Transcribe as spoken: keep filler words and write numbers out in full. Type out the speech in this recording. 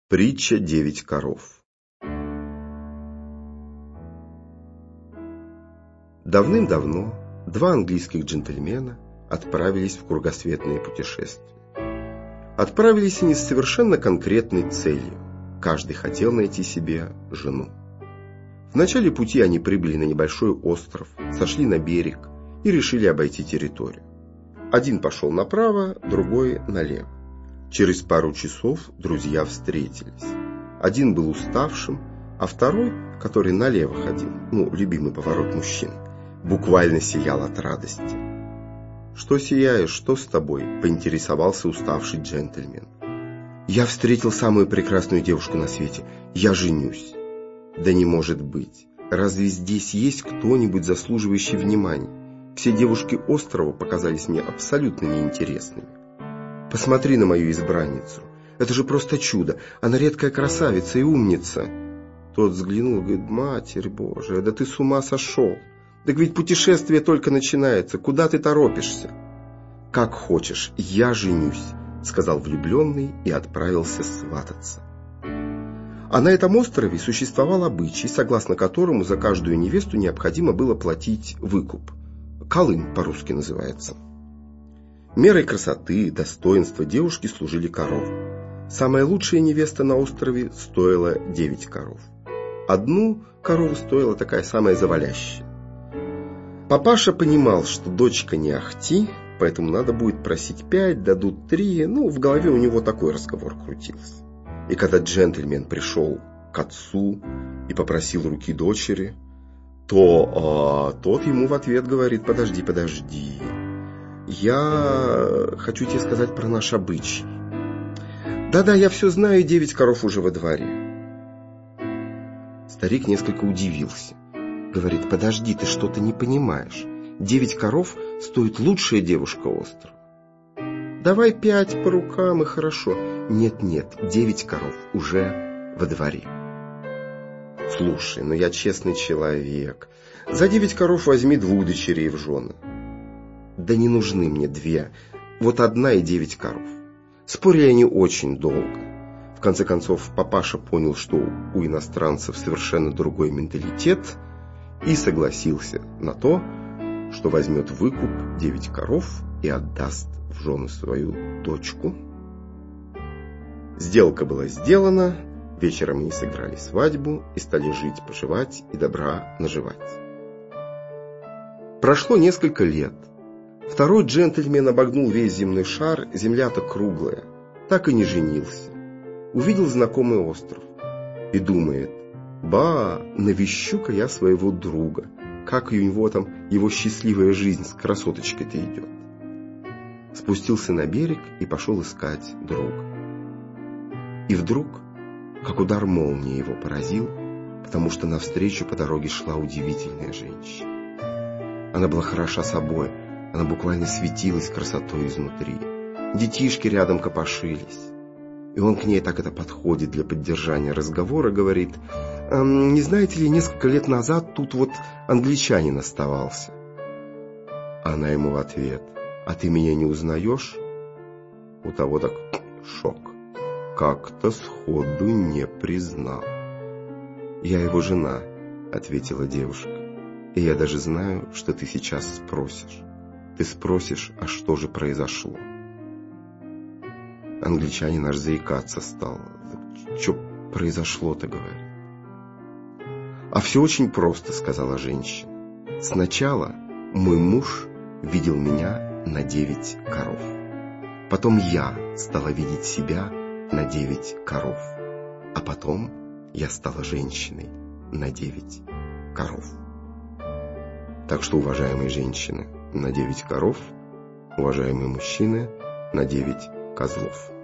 Притча «Девять коров». Давным-давно два английских джентльмена отправились в кругосветное путешествие. Отправились они с совершенно конкретной целью. Каждый хотел найти себе жену. В начале пути они прибыли на небольшой остров, сошли на берег и решили обойти территорию. Один пошел направо, другой налево. Через пару часов друзья встретились. Один был уставшим, а второй, который налево ходил, ну, любимый поворот мужчин, буквально сиял от радости. «Что сияешь, что с тобой?» – поинтересовался уставший джентльмен. «Я встретил самую прекрасную девушку на свете. Я женюсь». «Да не может быть. Разве здесь есть кто-нибудь, заслуживающий внимания? Все девушки острова показались мне абсолютно неинтересными. Посмотри на мою избранницу. Это же просто чудо. Она редкая красавица и умница». Тот взглянул и говорит: «Матерь Божия, да ты с ума сошел. Так ведь путешествие только начинается. Куда ты торопишься?» «Как хочешь, я женюсь», — сказал влюбленный и отправился свататься. А на этом острове существовал обычай, согласно которому за каждую невесту необходимо было платить выкуп. Колым по-русски называется. Мерой красоты и достоинства девушки служили коровы. Самая лучшая невеста на острове стоила девять коров. Одну корову стоила такая самая завалящая. Папаша понимал, что дочка не ахти, поэтому надо будет просить пять, дадут три. Ну, в голове у него такой разговор крутился. И когда джентльмен пришел к отцу и попросил руки дочери, то а, тот ему в ответ говорит: «Подожди, подожди. Я хочу тебе сказать про наш обычай. Да-да, я все знаю, девять коров уже во дворе». Старик несколько удивился. Говорит: «Подожди, ты что-то не понимаешь. Девять коров стоит лучшая девушка острова. Давай пять по рукам и хорошо». «Нет-нет, девять коров уже во дворе». «Слушай, ну я честный человек. За девять коров возьми двух дочерей в жены». «Да не нужны мне две. Вот одна и девять коров». Спорили они очень долго. В конце концов, папаша понял, что у иностранцев совершенно другой менталитет, и согласился на то, что возьмет выкуп девять коров и отдаст в жены свою дочку. Сделка была сделана. Вечером они сыграли свадьбу и стали жить-поживать и добра наживать. Прошло несколько лет. Второй джентльмен обогнул весь земной шар, земля-то круглая, так и не женился. Увидел знакомый остров и думает: «Ба, навещу-ка я своего друга, как у него там его счастливая жизнь с красоточкой-то идет». Спустился на берег и пошел искать друга. И вдруг, как удар молнии, его поразил, потому что навстречу по дороге шла удивительная женщина. Она была хороша собой, она буквально светилась красотой изнутри. Детишки рядом копошились. И он к ней так это подходит для поддержания разговора, говорит: «Эм, не знаете ли, несколько лет назад тут вот англичанин оставался». Она ему в ответ: «А ты меня не узнаешь?» У того так шок. Как-то сходу не признал. «Я его жена», — ответила девушка. «И я даже знаю, что ты сейчас спросишь. Ты спросишь, а что же произошло?» Англичанин аж заикаться стал. «Что произошло-то, — говорит. — А все очень просто, — сказала женщина. Сначала мой муж видел меня на девять коров. Потом я стала видеть себя на девять коров. А потом я стала женщиной на девять коров. Так что, уважаемые женщины, на девять коров, уважаемые мужчины, на девять козлов».